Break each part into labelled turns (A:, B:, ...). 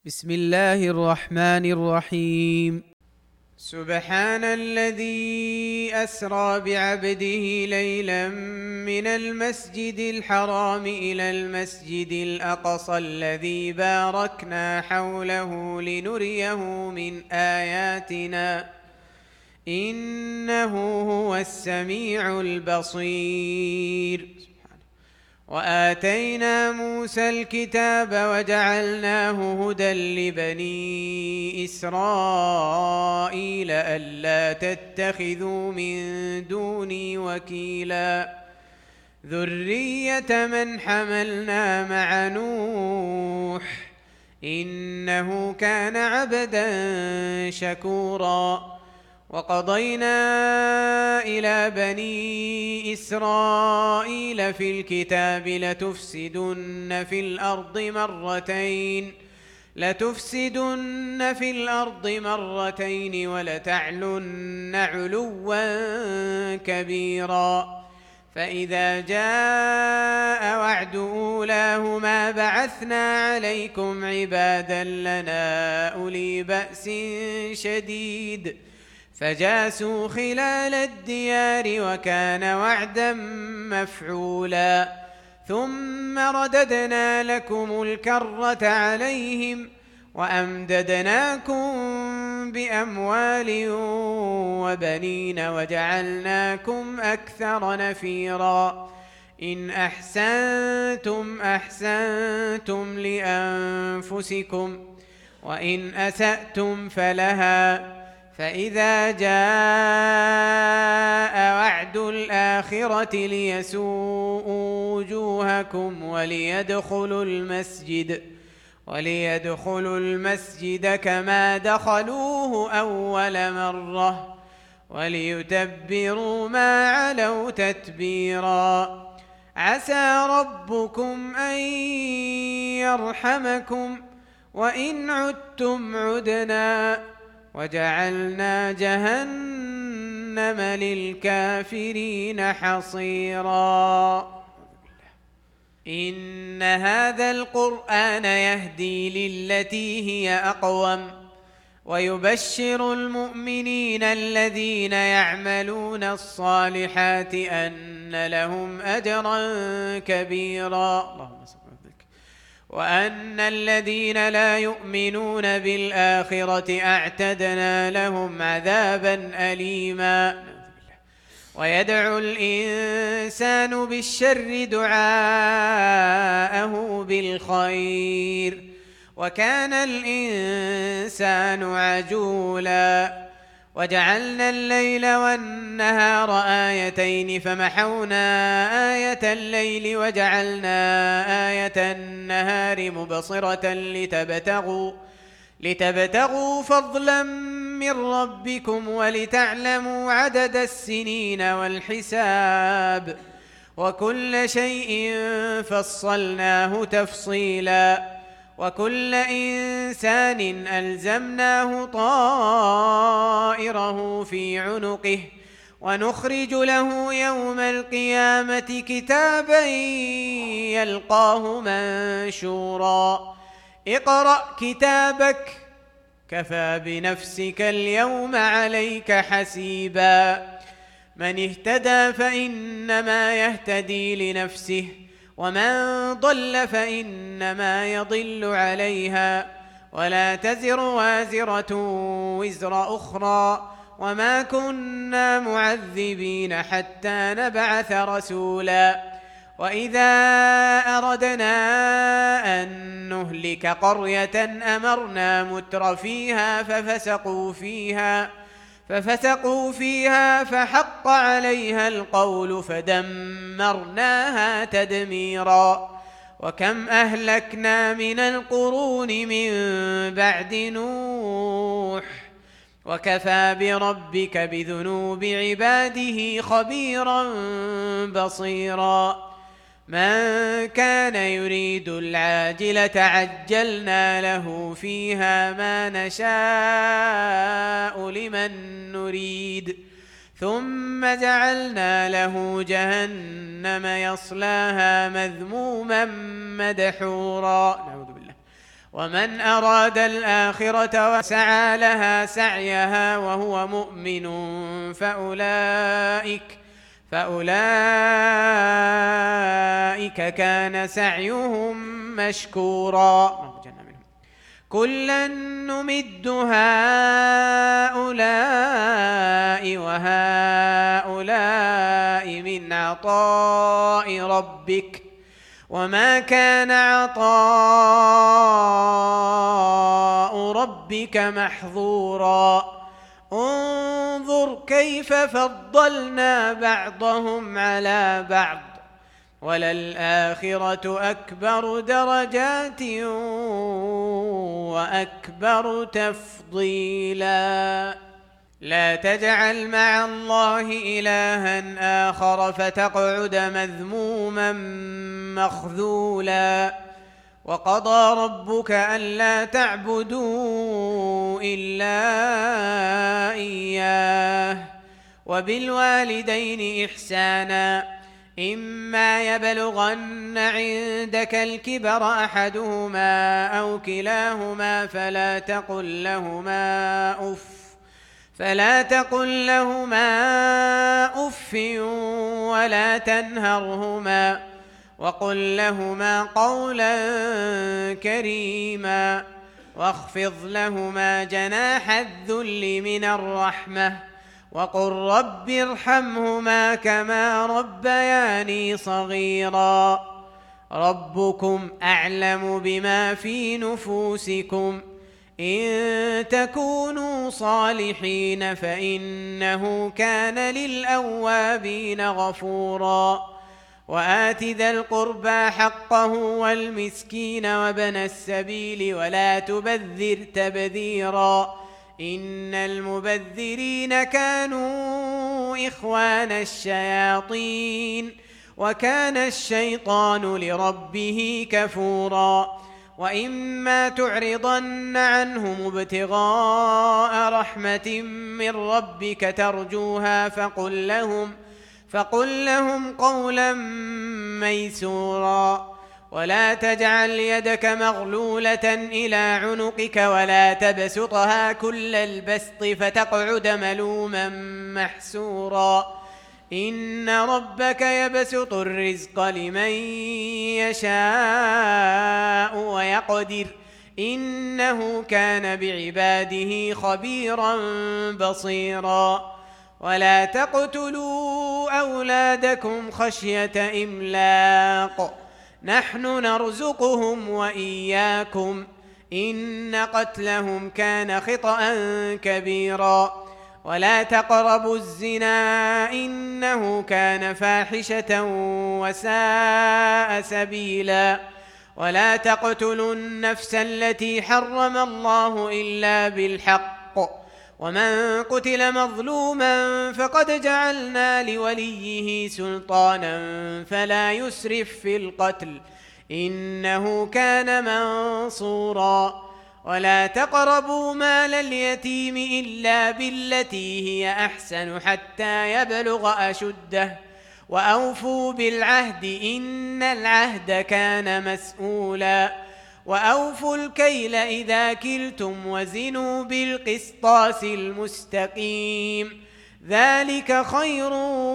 A: بسم الله الرحمن الرحيم.
B: سبحان الذي أسرى بعبده ليلا من المسجد الحرام إلى المسجد الأقصى الذي باركنا حوله لنريه من آياتنا إنه هو السميع البصير. وآتينا موسى الكتاب وجعلناه هدى لبني إسرائيل ألا تتخذوا من دوني وكيلا ذرية من حملنا مع نوح إنه كان عبدا شكورا. وقضينا إلى بني إسرائيل في الكتاب لتفسدن في الأرض مرتين ولتعلن علوا كبيرا. فإذا جاء وعد أولاهما بعثنا عليكم عبادا لنا أولي بأس شديد فجاسوا خلال الديار وكان وعدا مفعولا. ثم رددنا لكم الكرة عليهم وأمددناكم بأموال وبنين وجعلناكم أكثر نفيرا. إن أحسنتم أحسنتم لأنفسكم وإن أسأتم فلها. فإذا جاء وعد الآخرة ليسوءوا وجوهكم وليدخلوا المسجد كما دخلوه أول مرة وليتبروا ما علوا تتبيرا. عسى ربكم أن يرحمكم وإن عدتم عدنا وجعلنا جهنم للكافرين حصيرا. إن هذا القرآن يهدي للتي هي أقوم ويبشر المؤمنين الذين يعملون الصالحات أن لهم أجرا كبيرا. اللهم صل على سيدنا وأن الذين لا يؤمنون بالآخرة أعتدنا لهم عذابا أليما. ويدعو الإنسان بالشر دعاءه بالخير وكان الإنسان عجولا. وجعلنا الليل والنهار آيتين فمحونا آية الليل وجعلنا آية النهار مبصرة لتبتغوا فضلا من ربكم ولتعلموا عدد السنين والحساب وكل شيء فصلناه تفصيلا. وكل إنسان ألزمناه طائره في عنقه ونخرج له يوم القيامة كتابا يلقاه منشورا. اقرأ كتابك كفى بنفسك اليوم عليك حسيبا. من اهتدى فإنما يهتدي لنفسه ومن ضل فإنما يضل عليها ولا تزر وازرة وزر أخرى وما كنا معذبين حتى نبعث رسولا. وإذا أردنا أن نهلك قرية أمرنا متر فيها ففسقوا فيها فحق عليها القول فدمرناها تدميرا. وكم أهلكنا من القرون من بعد نوح وكفى بربك بذنوب عباده خبيرا بصيرا. من كان يريد العاجلة عجلنا له فيها ما نشاء لمن نريد ثم جعلنا له جهنم يصلاها مذموما مدحورا. نعوذ بالله. ومن أراد الآخرة وسعى لها سعيها وهو مؤمن فأولئك كان سعيهم مشكورا. كلا نمد هؤلاء وهؤلاء من عطاء ربك وما كان عطاء ربك محظورا. انظر كيف فضلنا بعضهم على بعض وللآخرة أكبر درجات وأكبر تفضيلا. لا تجعل مع الله إلها آخر فتقعد مذموما مخذولا. وقضى ربك ألا تعبدوا إلا إياه وبالوالدين إحسانا إما يبلغن عندك الكبر أحدهما أو كلاهما فلا تقل لهما أف ولا تنهرهما وقل لهما قولا كريما واخفض لهما جناح الذل من الرحمة وقل رب ارحمهما كما ربياني صغيرا. ربكم أعلم بما في نفوسكم إن تكونوا صالحين فإنه كان للأوابين غفورا. وآت ذا القربى حقه والمسكين وابن السبيل ولا تبذر تبذيرا إن المبذرين كانوا إخوان الشياطين وكان الشيطان لربه كفورا. وإما تعرضن عنهم ابتغاء رحمة من ربك ترجوها فقل لهم قولا ميسورا. ولا تجعل يدك مغلولة إلى عنقك ولا تبسطها كل البسط فتقعد ملوما محسورا. إن ربك يبسط الرزق لمن يشاء ويقدر إنه كان بعباده خبيرا بصيرا. ولا تقتلوا أولادكم خشية إملاق نحن نرزقهم وإياكم إن قتلهم كان خطأ كبيرا. ولا تقربوا الزنا إنه كان فاحشة وساء سبيلا. ولا تقتلوا النفس التي حرم الله إلا بالحق ومن قتل مظلوما فقد جعلنا لوليه سلطانا فلا يسرف في القتل إنه كان منصورا. ولا تقربوا مال اليتيم إلا بالتي هي أحسن حتى يبلغ أشده وأوفوا بالعهد إن العهد كان مسؤولا. وأوفوا الكيل إذا كلتم وزنوا بالقسطاس المستقيم ذلك خير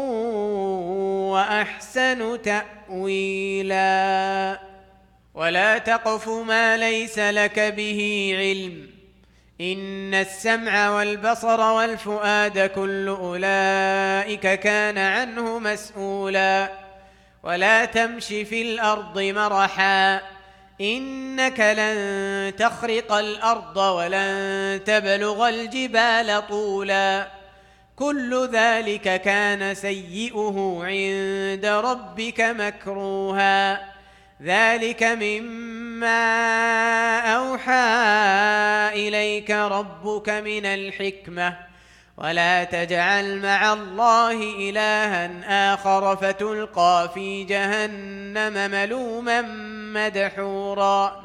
B: وأحسن تأويلا. ولا تقف ما ليس لك به علم إن السمع والبصر والفؤاد كل أولئك كان عنه مسؤولا. ولا تمش في الأرض مرحا إنك لن تخرق الأرض ولن تبلغ الجبال طولا. كل ذلك كان سيئه عند ربك مكروها. ذلك مما أوحى إليك ربك من الحكمة. ولا تجعل مع الله إلها آخر فتلقى في جهنم ملوما مدحورا.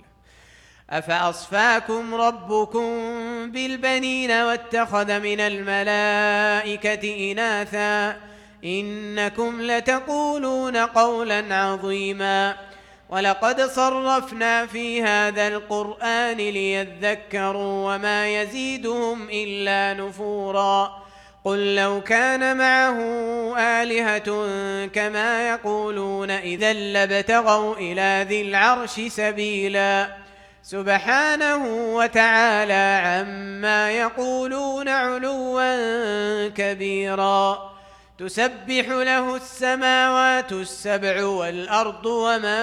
B: أفأصفاكم ربكم بالبنين واتخذ من الملائكة إناثا إنكم لتقولون قولا عظيما. ولقد صرفنا في هذا القرآن ليذكروا وما يزيدهم إلا نفورا قل لو كان معه آلهة كما يقولون إذا لابتغوا إلى ذي العرش سبيلا سبحانه وتعالى عما يقولون علوا كبيرا تسبح له السماوات السبع والأرض ومن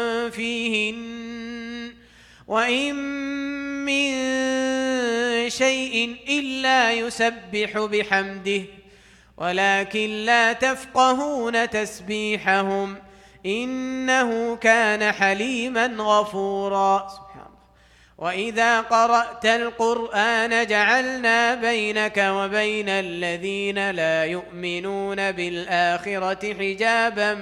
B: فيهن وإن من شيء إلا يسبح بحمده ولكن لا تفقهون تسبيحهم إنه كان حليما غفورا وإذا قرأت القرآن جعلنا بينك وبين الذين لا يؤمنون بالآخرة حجابا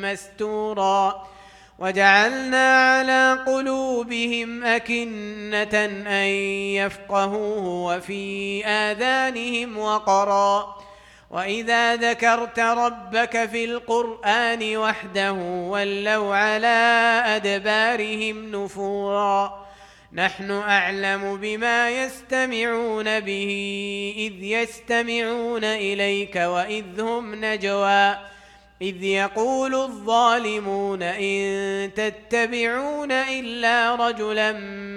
B: مستورا وجعلنا على قلوبهم أكنة أن يفقهوه وفي آذانهم وقرا وإذا ذكرت ربك في القرآن وحده ولوا على أدبارهم نفورا نحن أعلم بما يستمعون به إذ يستمعون إليك وإذ هم نجوى إذ يقول الظالمون إن تتبعون إلا رجلا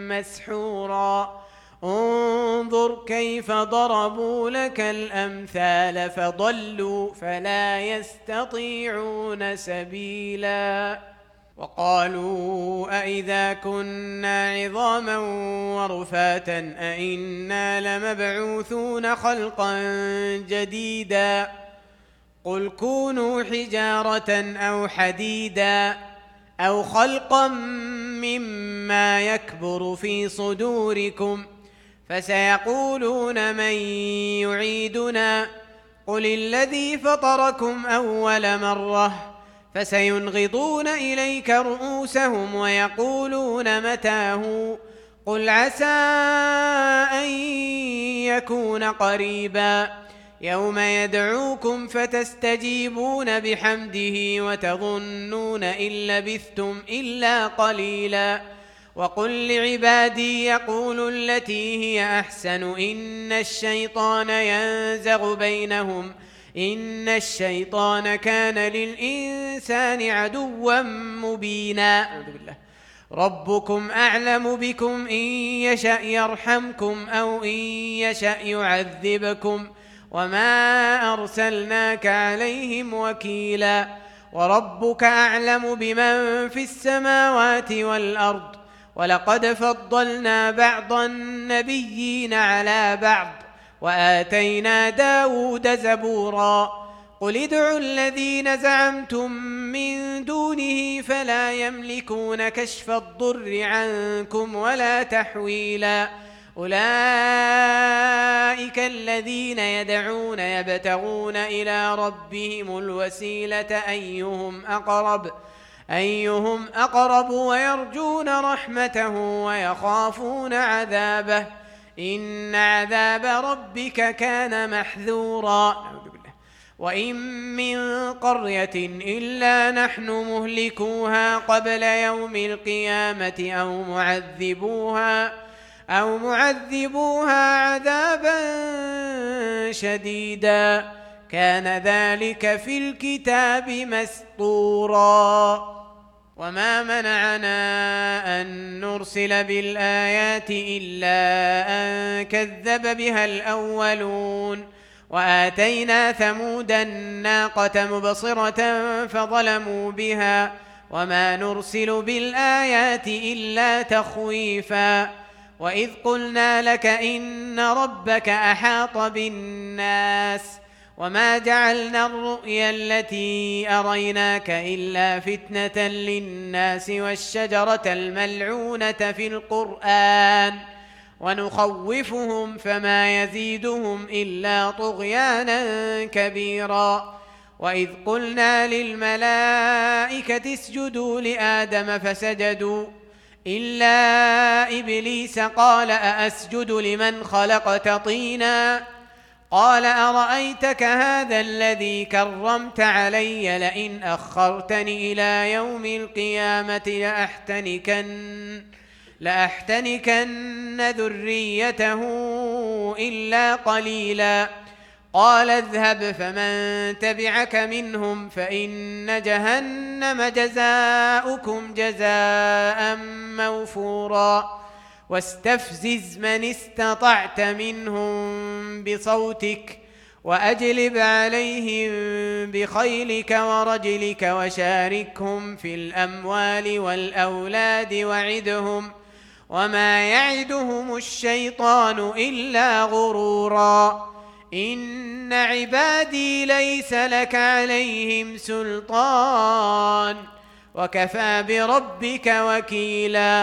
B: مسحورا انظر كيف ضربوا لك الأمثال فضلوا فلا يستطيعون سبيلا وقالوا أئذا كنا عظاما ورفاتا أئنا لمبعوثون خلقا جديدا قل كونوا حجارة أو حديدا أو خلقا مما يكبر في صدوركم فسيقولون من يعيدنا قل الذي فطركم أول مرة فسينغضون إليك رؤوسهم ويقولون متاه قل عسى أن يكون قريبا يوم يدعوكم فتستجيبون بحمده وتظنون إن لبثتم إلا قليلا وقل لعبادي يقولوا التي هي أحسن إن الشيطان ينزغ بينهم إن الشيطان كان للإنسان عدوا مبينا ربكم أعلم بكم إن يشأ يرحمكم أو إن يشأ يعذبكم وما أرسلناك عليهم وكيلا وربك أعلم بمن في السماوات والأرض ولقد فضلنا بعض النبيين على بعض وآتينا داود زبورا قل ادعوا الذين زعمتم من دونه فلا يملكون كشف الضر عنكم ولا تحويلا أولئك الذين يدعون يبتغون إلى ربهم الوسيلة أيهم أقرب ويرجون رحمته ويخافون عذابه إن عذاب ربك كان محذورا وإن من قرية إلا نحن مهلكوها قبل يوم القيامة أو معذبوها عذابا شديدا كان ذلك في الكتاب مسطورا وما منعنا أن نرسل بالآيات إلا أن كذب بها الأولون وآتينا ثمود الناقة مبصرة فظلموا بها وما نرسل بالآيات إلا تخويفا وإذ قلنا لك إن ربك أحاط بالناس وما جعلنا الرؤيا التي أريناك إلا فتنة للناس والشجرة الملعونة في القرآن ونخوفهم فما يزيدهم إلا طغيانا كبيرا وإذ قلنا للملائكة اسجدوا لآدم فسجدوا إلا إبليس قال أأسجد لمن خلقت طينا قال أرأيتك هذا الذي كرمت علي لئن أخرتني إلى يوم القيامة لأحتنكن ذريته إلا قليلا قال اذهب فمن تبعك منهم فإن جهنم جزاؤكم جزاء موفورا واستفزز من استطعت منهم بصوتك وأجلب عليهم بخيلك ورجلك وشاركهم في الأموال والأولاد وعدهم وما يعدهم الشيطان إلا غرورا إن عبادي ليس لك عليهم سلطان وكفى بربك وكيلا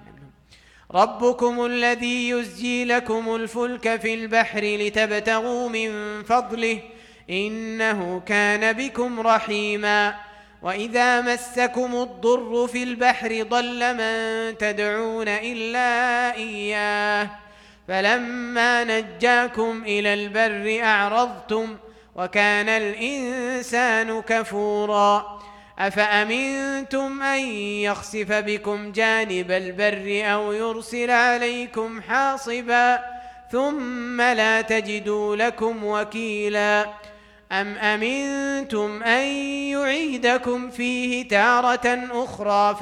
B: ربكم الذي يزجي لكم الفلك في البحر لتبتغوا من فضله إنه كان بكم رحيما وإذا مسكم الضر في البحر ضل من تدعون إلا إياه فلما نجاكم إلى البر أعرضتم وكان الإنسان كفورا أفأمنتم أن يخسف بكم جانب البر أو يرسل عليكم حاصبا ثم لا تجدوا لكم وكيلا أم أمنتم أن يعيدكم فيه تارة أخرى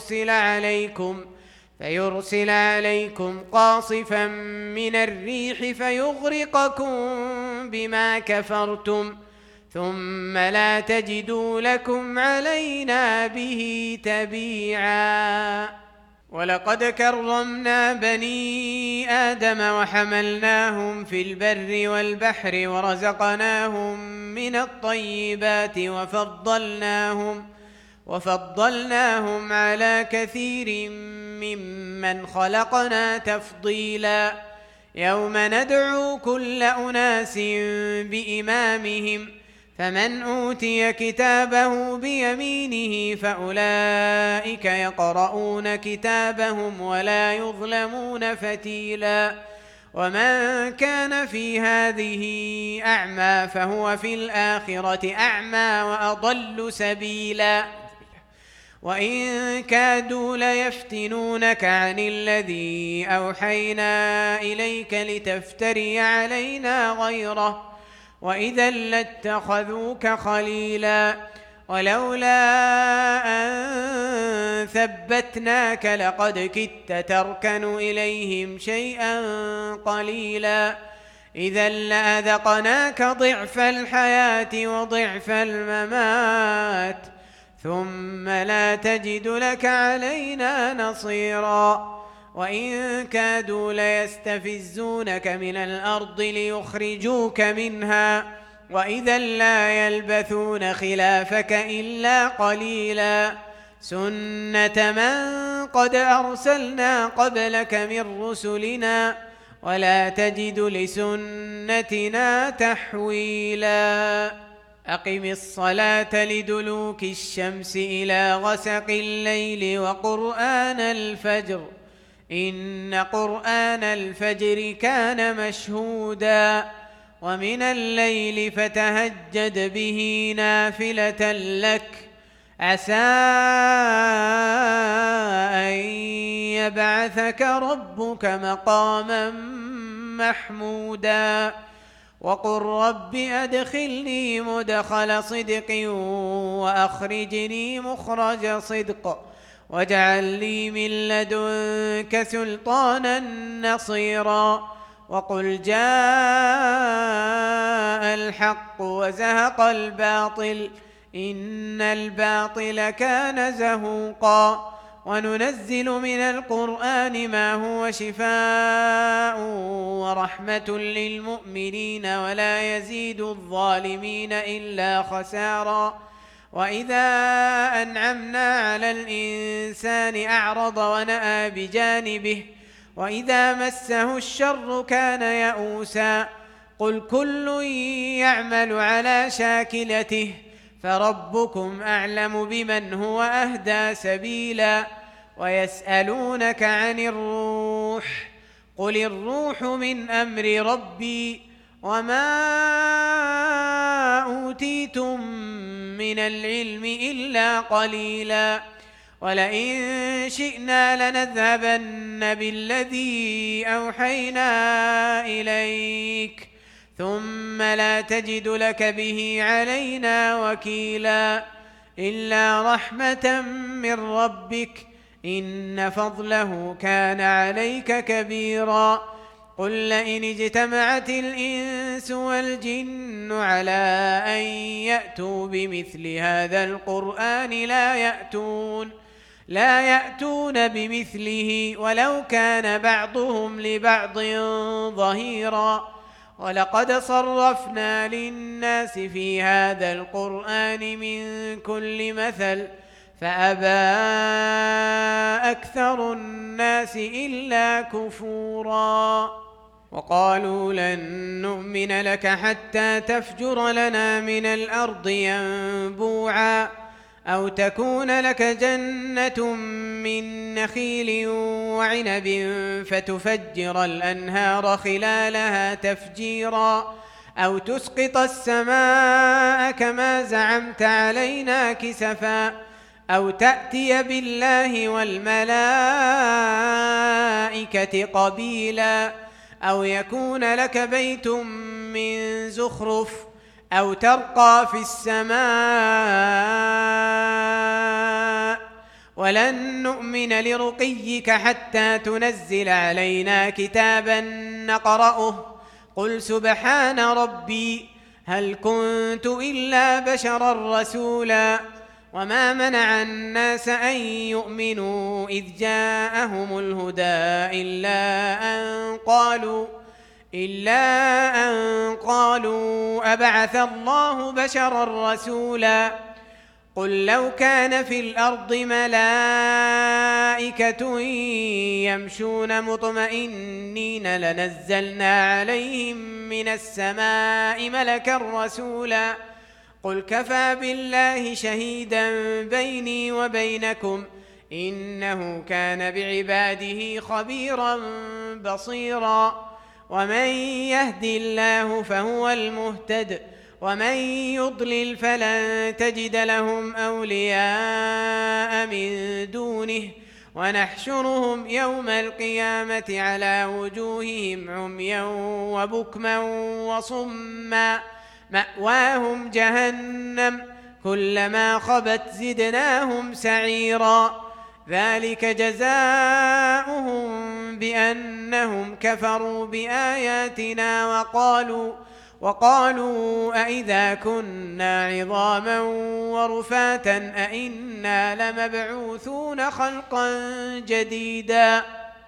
B: فيرسل عليكم قاصفا من الريح فيغرقكم بما كفرتم ثم لا تجدوا لكم علينا به تبيعا ولقد كرمنا بني آدم وحملناهم في البر والبحر ورزقناهم من الطيبات وفضلناهم على كثير ممن خلقنا تفضيلا يوم ندعو كل أناس بإمامهم فمن أوتي كتابه بيمينه فأولئك يقرؤون كتابهم ولا يظلمون فتيلا ومن كان في هذه أعمى فهو في الآخرة أعمى وأضل سبيلا وإن كادوا ليفتنونك عن الذي أوحينا إليك لتفتري علينا غيره وإذا لاتخذوك خليلا ولولا أن ثبتناك لقد كدت تركن إليهم شيئا قليلا إذا لأذقناك ضعف الحياة وضعف الممات ثم لا تجد لك علينا نصيرا وإن كادوا ليستفزونك من الأرض ليخرجوك منها وإذا لا يلبثون خلافك إلا قليلا سنة من قد أرسلنا قبلك من رسلنا ولا تجد لسنتنا تحويلا أقم الصلاة لدلوك الشمس إلى غسق الليل وقرآن الفجر إن قرآن الفجر كان مشهودا ومن الليل فتهجد به نافلة لك عسى أن يبعثك ربك مقاما محمودا وقل رب أدخلني مدخل صدق وأخرجني مخرج صدق واجعل لي من لدنك سلطانا نصيرا وقل جاء الحق وزهق الباطل إن الباطل كان زهوقا وننزل من القرآن ما هو شفاء ورحمة للمؤمنين ولا يزيد الظالمين إلا خسارا وإذا أنعمنا على الإنسان أعرض ونأى بجانبه وإذا مسه الشر كان يئوسا قل كل يعمل على شاكلته فربكم أعلم بمن هو أهدى سبيلا ويسألونك عن الروح قل الروح من أمر ربي وما أوتيتم من العلم إلا قليلا ولئن شئنا لنذهبن بالذي أوحينا إليك ثم لا تجد لك به علينا وكيلا إلا رحمة من ربك إن فضله كان عليك كبيرا قل لئن اجتمعت الإنس والجن على أن يأتوا بمثل هذا القرآن لا يأتون بمثله ولو كان بعضهم لبعض ظهيرا ولقد صرفنا للناس في هذا القرآن من كل مثل فأبى أكثر الناس إلا كفورا وقالوا لن نؤمن لك حتى تفجر لنا من الأرض ينبوعا أو تكون لك جنة من نخيل وعنب فتفجر الأنهار خلالها تفجيرا أو تسقط السماء كما زعمت علينا كسفا أو تأتي بالله والملائكة قبيلا أو يكون لك بيت من زخرف أو ترقى في السماء ولن نؤمن لرقيك حتى تنزل علينا كتابا نقرأه قل سبحان ربي هل كنت إلا بشرا رسولا وما منع الناس أن يؤمنوا إذ جاءهم الهدى إلا أن قالوا أبعث الله بشرا رسولا قل لو كان في الأرض ملائكة يمشون مطمئنين لنزلنا عليهم من السماء ملكا رسولا قل كفى بالله شهيدا بيني وبينكم إنه كان بعباده خبيرا بصيرا ومن يهد الله فهو المهتد ومن يضلل فلن تجد لهم أولياء من دونه ونحشرهم يوم القيامة على وجوههم عميا وبكما وصما مأواهم جهنم كلما خبت زدناهم سعيرا ذلك جزاؤهم بأنهم كفروا بآياتنا وقالوا أئذا كنا عظاما ورفاتا أئنا لمبعوثون خلقا جديدا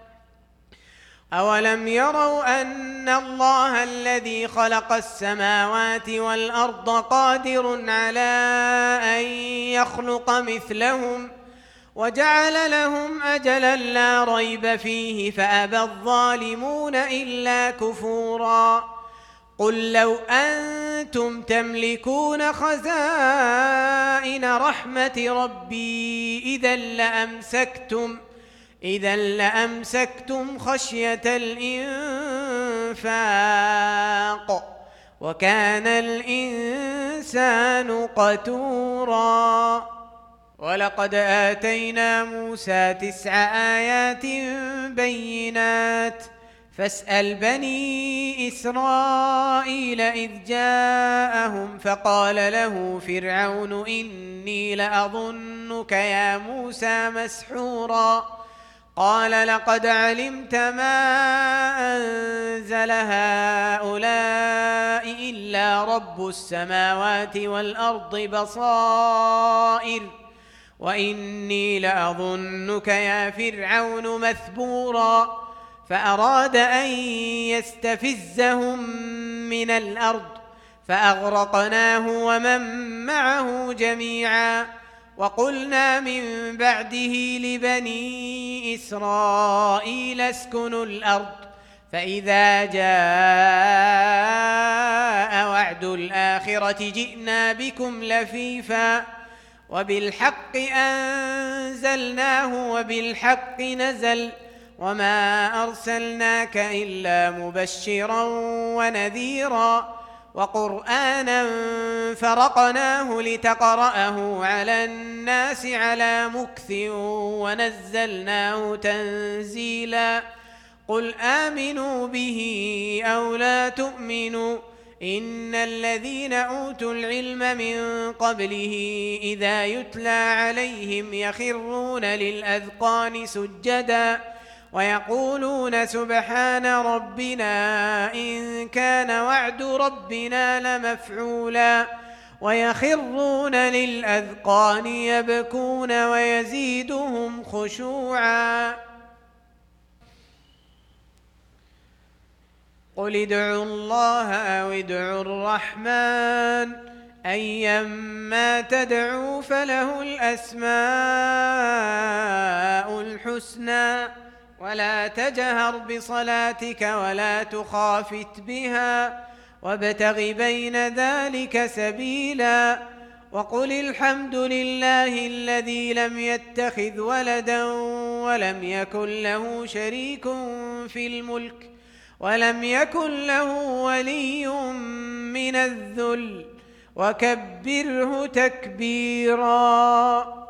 B: أولم يروا أن الله الذي خلق السماوات والأرض قادر على أن يخلق مثلهم وجعل لهم أجلا لا ريب فيه فأبى الظالمون إلا كفورا قل لو أنتم تملكون خزائن رحمة ربي إذا لأمسكتم خشية الإنفاق وكان الإنسان قتورا ولقد آتينا موسى 9 آيات بينات فاسأل بني إسرائيل إذ جاءهم فقال له فرعون إني لأظنك يا موسى مسحورا قال لقد علمت ما أنزل هؤلاء إلا رب السماوات والأرض بصائر وإني لأظنك يا فرعون مثبورا فأراد أن يستفزهم من الأرض فأغرقناه ومن معه جميعا وقلنا من بعده لبني إسرائيل اسكنوا الأرض فإذا جاء وعد الآخرة جئنا بكم لفيفا وبالحق أنزلناه وبالحق نزل وما أرسلناك إلا مبشرا ونذيرا وقرآنا فرقناه لتقرأه على الناس على مكث ونزلناه تنزيلا قل آمنوا به أو لا تؤمنوا إن الذين أوتوا العلم من قبله إذا يتلى عليهم يخرون للأذقان سجدا ويقولون سبحان ربنا إن كان وعد ربنا لمفعولا ويخرون للأذقان يبكون ويزيدهم خشوعا قل ادعوا الله أو ادعوا الرحمن أيما تدعوا فله الأسماء الحسنى ولا تجهر بصلاتك ولا تخافت بها وابتغ بين ذلك سبيلا وقل الحمد لله الذي لم يتخذ ولدا ولم يكن له شريك في الملك ولم يكن له ولي من الذل وكبره تكبيرا